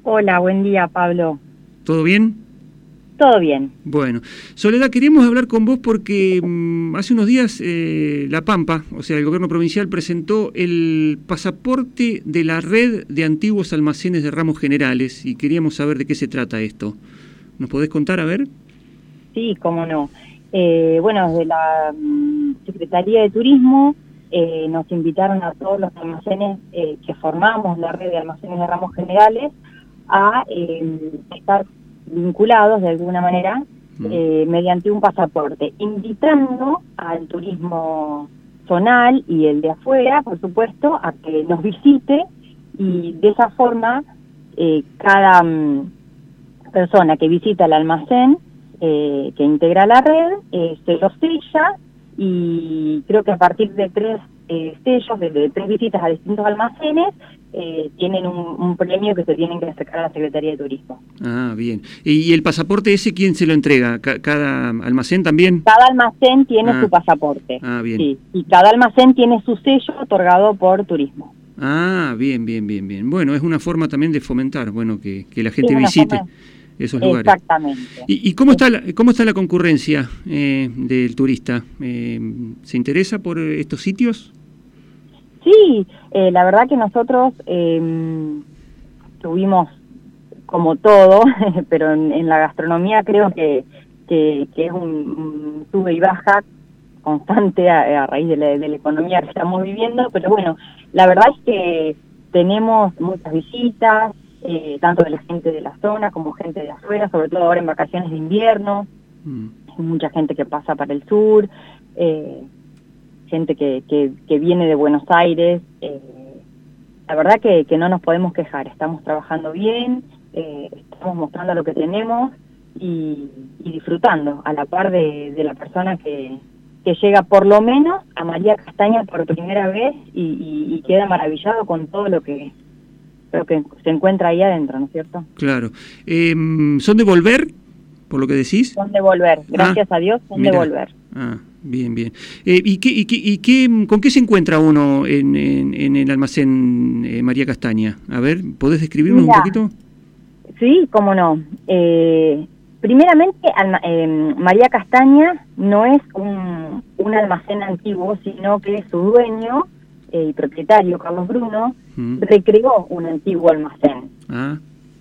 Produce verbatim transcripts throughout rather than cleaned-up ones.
Hola, buen día, Pablo. ¿Todo bien? Todo bien. Bueno, Soledad, queríamos hablar con vos porque mmm, hace unos días eh, La Pampa, o sea, el gobierno provincial presentó el pasaporte de la red de antiguos almacenes de ramos generales y queríamos saber de qué se trata esto. ¿Nos podés contar, a ver? Sí, cómo no. Eh, bueno, desde la um, Secretaría de Turismo eh, nos invitaron a todos los almacenes eh, que formamos la red de almacenes de ramos generales a eh, estar vinculados de alguna manera eh, mediante un pasaporte, invitando al turismo zonal y el de afuera, por supuesto, a que nos visite y de esa forma eh, cada um, persona que visita el almacén eh, que integra la red eh, se lo sella y creo que a partir de tres eh, sellos, de, de tres visitas a distintos almacenes, eh, tienen un, un premio que se tienen que acercar a la Secretaría de Turismo. Ah, bien. ¿Y el pasaporte ese quién se lo entrega? ¿Cada almacén también? Cada almacén tiene ah. su pasaporte. Ah, bien. Sí, y cada almacén tiene su sello otorgado por turismo. Ah, bien, bien, bien, bien. Bueno, es una forma también de fomentar, bueno, que, que la gente Sí, visite forma... esos lugares. Exactamente. ¿Y, y cómo está la, cómo está la concurrencia eh, del turista? Eh, ¿Se interesa por estos sitios? Sí, eh, la verdad que nosotros eh, tuvimos como todo, pero en, en la gastronomía creo que, que, que es un, un sube y baja constante a, a raíz de la, de la economía que estamos viviendo, pero bueno, la verdad es que tenemos muchas visitas, eh, tanto de la gente de la zona como gente de afuera, sobre todo ahora en vacaciones de invierno, mm. hay mucha gente que pasa para el sur, eh, gente que, que, que viene de Buenos Aires, eh, la verdad que, que no nos podemos quejar, estamos trabajando bien, eh, estamos mostrando lo que tenemos y, y disfrutando a la par de, de la persona que, que llega por lo menos a María Castaña por primera vez y, y, y queda maravillado con todo lo que, lo que se encuentra ahí adentro, ¿no es cierto? Claro. Eh, ¿Son de volver, por lo que decís? Son de volver, gracias ah, a Dios, son mirá. de volver. Ah, bien, bien. Eh, ¿Y, qué, y, qué, y qué, con qué se encuentra uno en, en, en el almacén eh, María Castaña? A ver, ¿podés describirnos Mirá, un poquito? Sí, cómo no. Eh, primeramente, alma, eh, María Castaña no es un, un almacén antiguo, sino que su dueño eh, y propietario, Carlos Bruno, mm. recreó un antiguo almacén ah.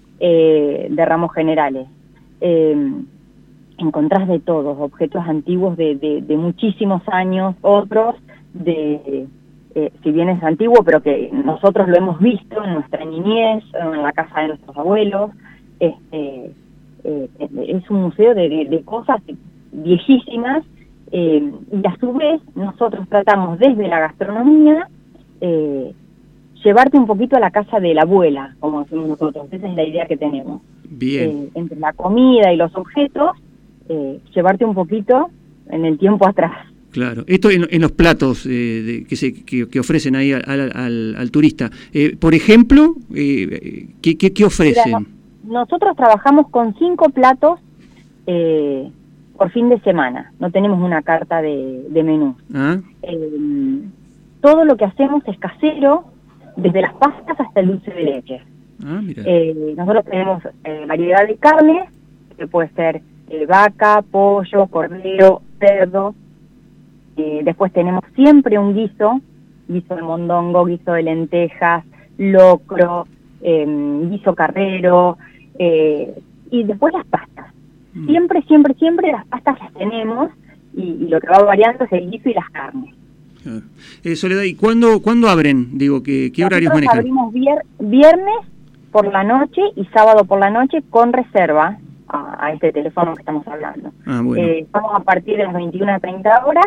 eh, de ramos generales. Eh, encontrás de todos, objetos antiguos de, de, de muchísimos años, otros de, eh, si bien es antiguo, pero que nosotros lo hemos visto en nuestra niñez, en la casa de nuestros abuelos, este, eh, es un museo de, de, de cosas viejísimas, eh, y a su vez nosotros tratamos desde la gastronomía, eh, llevarte un poquito a la casa de la abuela, como decimos nosotros, esa es la idea que tenemos. Bien. Eh, entre la comida y los objetos, Eh, llevarte un poquito en el tiempo atrás. Claro, esto en, en los platos eh, de, que, se, que, que ofrecen ahí al, al, al turista. Eh, por ejemplo, eh, ¿qué, qué, qué ofrecen? Mira, no, nosotros trabajamos con cinco platos eh, por fin de semana, no tenemos una carta de, de menú. ¿Ah? Eh, todo lo que hacemos es casero, desde las pastas hasta el dulce de leche. Ah, mira. Eh, nosotros tenemos eh, variedad de carne, que puede ser Eh, vaca, pollo, cordero, cerdo. Eh, después tenemos siempre un guiso, guiso de mondongo, guiso de lentejas, locro, eh, guiso carrero, eh, y después las pastas. Mm. Siempre, siempre, siempre las pastas las tenemos y, y lo que va variando es el guiso y las carnes. Claro. Eh, Soledad, ¿y cuándo, cuándo abren? Digo, ¿qué, qué horarios manejan? Abrimos vier, viernes por la noche y sábado por la noche con reserva a, a este teléfono que estamos hablando. Ah, bueno. Eh, estamos a partir de las veintiuna a treinta horas,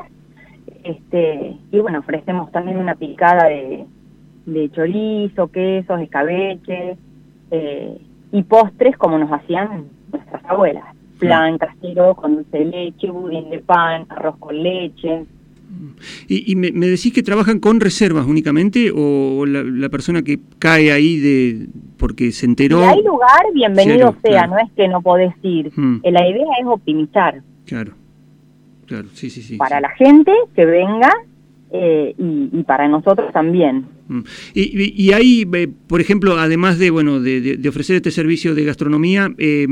este, y bueno, ofrecemos también una picada de, de chorizo, quesos, escabeche, eh, y postres como nos hacían nuestras abuelas. Plan casero con dulce de leche, budín de pan, arroz con leche. ¿Y, y me, me decís que trabajan con reservas únicamente o la, la persona que cae ahí de porque se enteró? Si hay lugar, bienvenido Cero, sea, claro. No es que no podés ir. Hmm. La idea es optimizar. Claro, claro, sí, sí, sí. Para sí. la gente que venga eh, y, y para nosotros también. Y, y hay, por ejemplo, además de bueno de, de, de ofrecer este servicio de gastronomía, eh,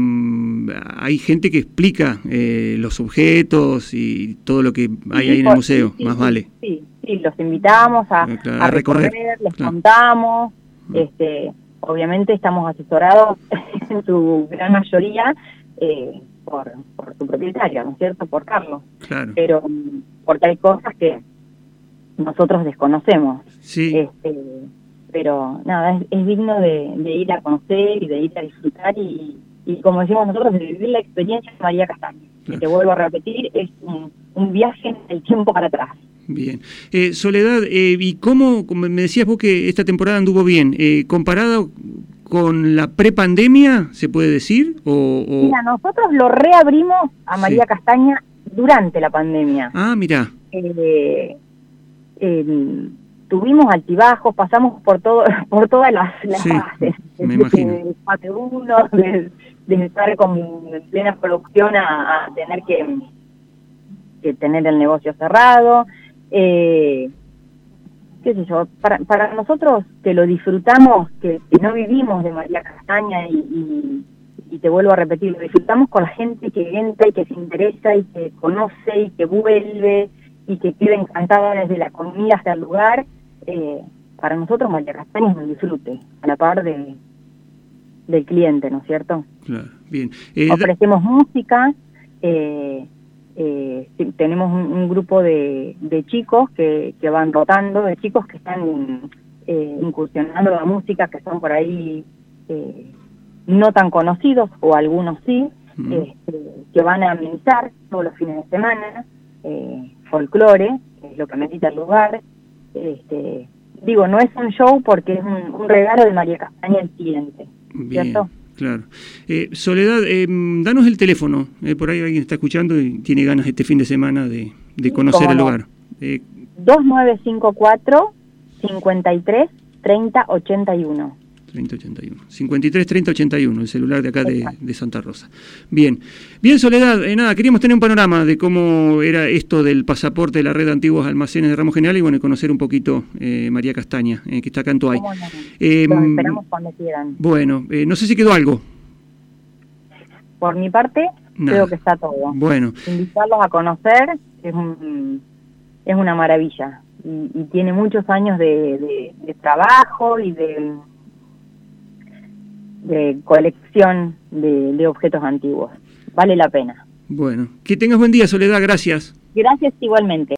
hay gente que explica eh, los objetos y todo lo que hay sí, ahí en el museo, sí, más sí, vale. Sí, sí, los invitamos a, claro, a, a recorrer, recorrer, les claro. contamos, ah. este, obviamente estamos asesorados en su gran mayoría eh, por, por su propietario, ¿no es cierto?, por Carlos. Claro. Pero porque hay cosas que nosotros desconocemos. Sí. Este, pero nada, es, es digno de, de ir a conocer y de ir a disfrutar y, y como decimos nosotros, de vivir la experiencia de María Castaña. Claro. Que te vuelvo a repetir, es un, un viaje en el tiempo para atrás. Bien. Eh, Soledad, eh, ¿y cómo, como me decías vos que esta temporada anduvo bien, eh, comparado con la prepandemia, se puede decir? O, o... Mira, nosotros lo reabrimos a María sí. Castaña durante la pandemia. Ah, mirá. Eh, Eh, tuvimos altibajos, pasamos por todo por todas las, las sí, fases, me imagino. De fase uno, de, de estar con en plena producción a, a tener que, que tener el negocio cerrado, eh, qué sé yo, para, para nosotros que lo disfrutamos, que, que no vivimos de María Castaña y, y, y te vuelvo a repetir, lo disfrutamos con la gente que entra y que se interesa y que conoce y que vuelve y que queda encantada desde la comida hasta el lugar. Eh, para nosotros María Castaña es un disfrute, a la par de, del cliente, ¿no es cierto? Claro, bien. Eh, Ofrecemos música, eh, eh, tenemos un, un grupo de, de chicos que, que van rotando, de chicos que están eh, incursionando en la música, que son por ahí eh, no tan conocidos, o algunos sí, mm. este, que van a amenizar todos los fines de semana, eh, folclore, que es lo que necesita el lugar. Este, digo, no es un show porque es un, un regalo de María Castaña al cliente, ¿cierto? Bien, claro. Eh, Soledad, eh, danos el teléfono, eh, por ahí alguien está escuchando y tiene ganas este fin de semana de, de conocer el lugar. Eh, dos nueve cinco cuatro, cincuenta y tres, treinta, ochenta y uno. treinta ochenta y uno. cincuenta y tres treinta ochenta y uno, el celular de acá de, de Santa Rosa. Bien, bien Soledad, eh, nada, queríamos tener un panorama de cómo era esto del pasaporte de la red de antiguos almacenes de Ramos General y bueno, conocer un poquito eh, María Castaña, eh, que está acá en Toay. No? Eh, Los esperamos cuando quieran. Bueno, eh, no sé si quedó algo. Por mi parte, nada. Creo que está todo. Bueno. Invitarlos a conocer es, un, es una maravilla y, y tiene muchos años de, de, de trabajo y de... de colección de, de objetos antiguos. Vale la pena. Bueno, que tengas buen día, Soledad, gracias. Gracias igualmente.